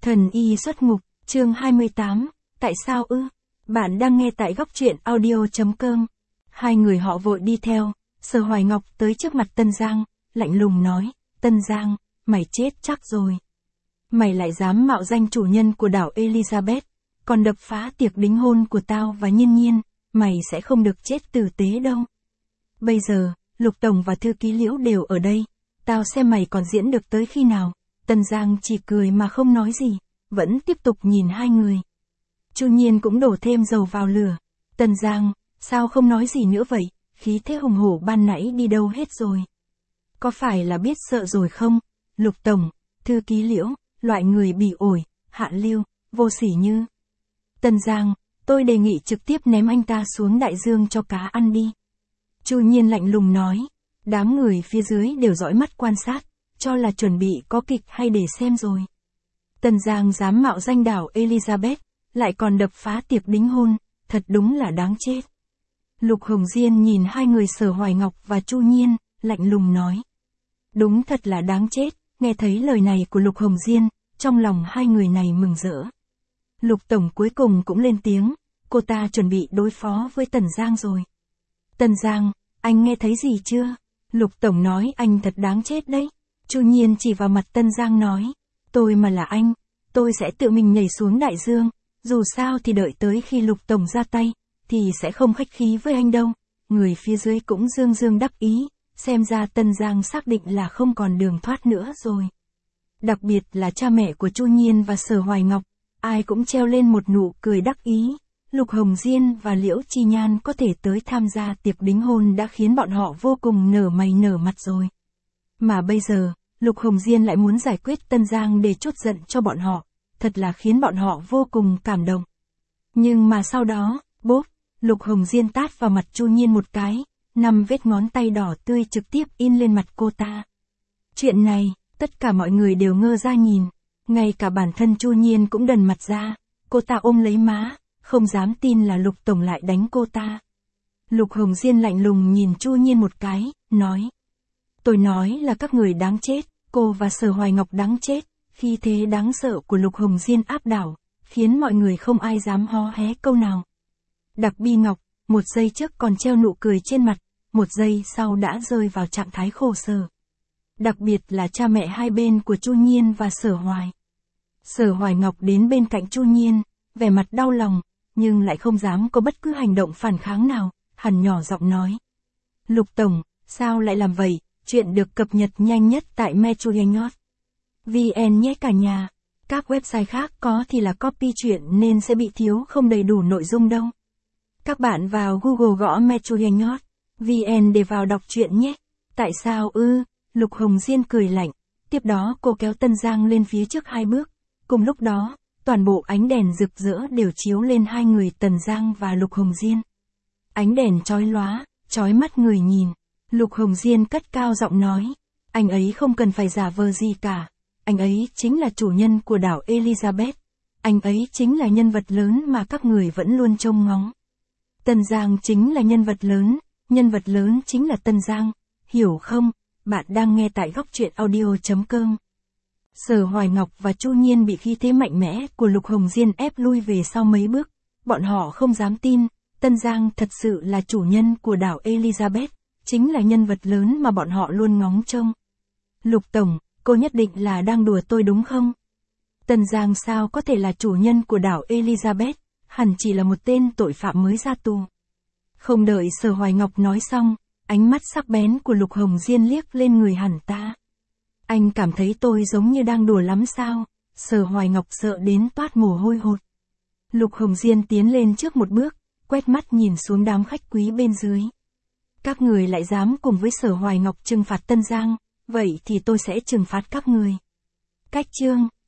Thần y xuất ngục, chương 28, tại sao ư? Bạn đang nghe tại góc truyện audio.com. Hai người họ vội đi theo, Sở Hoài Ngọc tới trước mặt Tân Giang, lạnh lùng nói, Tân Giang, mày chết chắc rồi. Mày lại dám mạo danh chủ nhân của đảo Elizabeth, còn đập phá tiệc đính hôn của tao và Nhiên Nhiên, mày sẽ không được chết tử tế đâu. Bây giờ, Lục Tổng và Thư ký Liễu đều ở đây, tao xem mày còn diễn được tới khi nào. Tân Giang chỉ cười mà không nói gì, vẫn tiếp tục nhìn hai người. Chu Nhiên cũng đổ thêm dầu vào lửa. Tân Giang, sao không nói gì nữa vậy, khí thế hùng hổ ban nãy đi đâu hết rồi? Có phải là biết sợ rồi không? Lục Tổng, Thư ký Liễu, loại người bỉ ổi, hạ lưu, vô sỉ như. Tân Giang, tôi đề nghị trực tiếp ném anh ta xuống đại dương cho cá ăn đi. Chu Nhiên lạnh lùng nói. Đám người phía dưới đều dõi mắt quan sát, cho là chuẩn bị có kịch hay để xem rồi. Tân Giang dám mạo danh đảo Elizabeth, lại còn đập phá tiệc đính hôn, thật đúng là đáng chết. Lục Hồng Diên nhìn hai người Sở Hoài Ngọc và Chu Nhiên, lạnh lùng nói. Đúng thật là đáng chết, nghe thấy lời này của Lục Hồng Diên, trong lòng hai người này mừng rỡ. Lục Tổng cuối cùng cũng lên tiếng, cô ta chuẩn bị đối phó với Tân Giang rồi. Tân Giang, anh nghe thấy gì chưa? Lục Tổng nói anh thật đáng chết đấy. Chu Nhiên chỉ vào mặt Tân Giang nói, tôi mà là anh, tôi sẽ tự mình nhảy xuống đại dương, dù sao thì đợi tới khi Lục Tổng ra tay, thì sẽ không khách khí với anh đâu. Người phía dưới cũng dương dương đắc ý, xem ra Tân Giang xác định là không còn đường thoát nữa rồi. Đặc biệt là cha mẹ của Chu Nhiên và Sở Hoài Ngọc, ai cũng treo lên một nụ cười đắc ý. Lục Hồng Diên và Liễu Chi Nhan có thể tới tham gia tiệc đính hôn đã khiến bọn họ vô cùng nở mày nở mặt rồi. Mà bây giờ, Lục Hồng Diên lại muốn giải quyết Tân Giang để trút giận cho bọn họ, thật là khiến bọn họ vô cùng cảm động. Nhưng mà sau đó, bốp, Lục Hồng Diên tát vào mặt Chu Nhiên một cái, 5 vết ngón tay đỏ tươi trực tiếp in lên mặt cô ta. Chuyện này, tất cả mọi người đều ngơ ra nhìn, ngay cả bản thân Chu Nhiên cũng đần mặt ra, cô ta ôm lấy má, không dám tin là Lục Tổng lại đánh cô ta. Lục Hồng Diên lạnh lùng nhìn Chu Nhiên một cái, nói. Tôi nói là các người đáng chết, cô và Sở Hoài Ngọc đáng chết. Khi thế đáng sợ của Lục Hồng Diên áp đảo, khiến mọi người không ai dám hó hé câu nào. Đặc Bi Ngọc, một giây trước còn treo nụ cười trên mặt, một giây sau đã rơi vào trạng thái khổ sở. Đặc biệt là cha mẹ hai bên của Chu Nhiên và Sở Hoài. Sở Hoài Ngọc đến bên cạnh Chu Nhiên, vẻ mặt đau lòng, nhưng lại không dám có bất cứ hành động phản kháng nào, hắn nhỏ giọng nói. Lục Tổng, sao lại làm vậy? Chuyện được cập nhật nhanh nhất tại metroyengot.vn nhé cả nhà. Các website khác có thì là copy chuyện nên sẽ bị thiếu không đầy đủ nội dung đâu. Các bạn vào Google gõ metroyengot.vn để vào đọc chuyện nhé. Tại sao ư? Lục Hồng Diên cười lạnh. Tiếp đó cô kéo Tân Giang lên phía trước 2 bước. Cùng lúc đó, toàn bộ ánh đèn rực rỡ đều chiếu lên hai người Tân Giang và Lục Hồng Diên. Ánh đèn chói lóa, chói mắt người nhìn. Lục Hồng Diên cất cao giọng nói, anh ấy không cần phải giả vờ gì cả, anh ấy chính là chủ nhân của đảo Elizabeth, anh ấy chính là nhân vật lớn mà các người vẫn luôn trông ngóng. Tân Giang chính là nhân vật lớn chính là Tân Giang, hiểu không? Bạn đang nghe tại góc truyện audio.com. Sở Hoài Ngọc và Chu Nhiên bị khí thế mạnh mẽ của Lục Hồng Diên ép lui về sau mấy bước, bọn họ không dám tin, Tân Giang thật sự là chủ nhân của đảo Elizabeth. Chính là nhân vật lớn mà bọn họ luôn ngóng trông. Lục Tổng, cô nhất định là đang đùa tôi đúng không? Tân Giang sao có thể là chủ nhân của đảo Elizabeth, hẳn chỉ là một tên tội phạm mới ra tù. Không đợi Sở Hoài Ngọc nói xong, ánh mắt sắc bén của Lục Hồng Diên liếc lên người hắn ta. Anh cảm thấy tôi giống như đang đùa lắm sao? Sở Hoài Ngọc sợ đến toát mồ hôi hột. Lục Hồng Diên tiến lên trước một bước, quét mắt nhìn xuống đám khách quý bên dưới. Các người lại dám cùng với Sở Hoài Ngọc trừng phạt Tân Giang, vậy thì tôi sẽ trừng phạt các người. Cách chương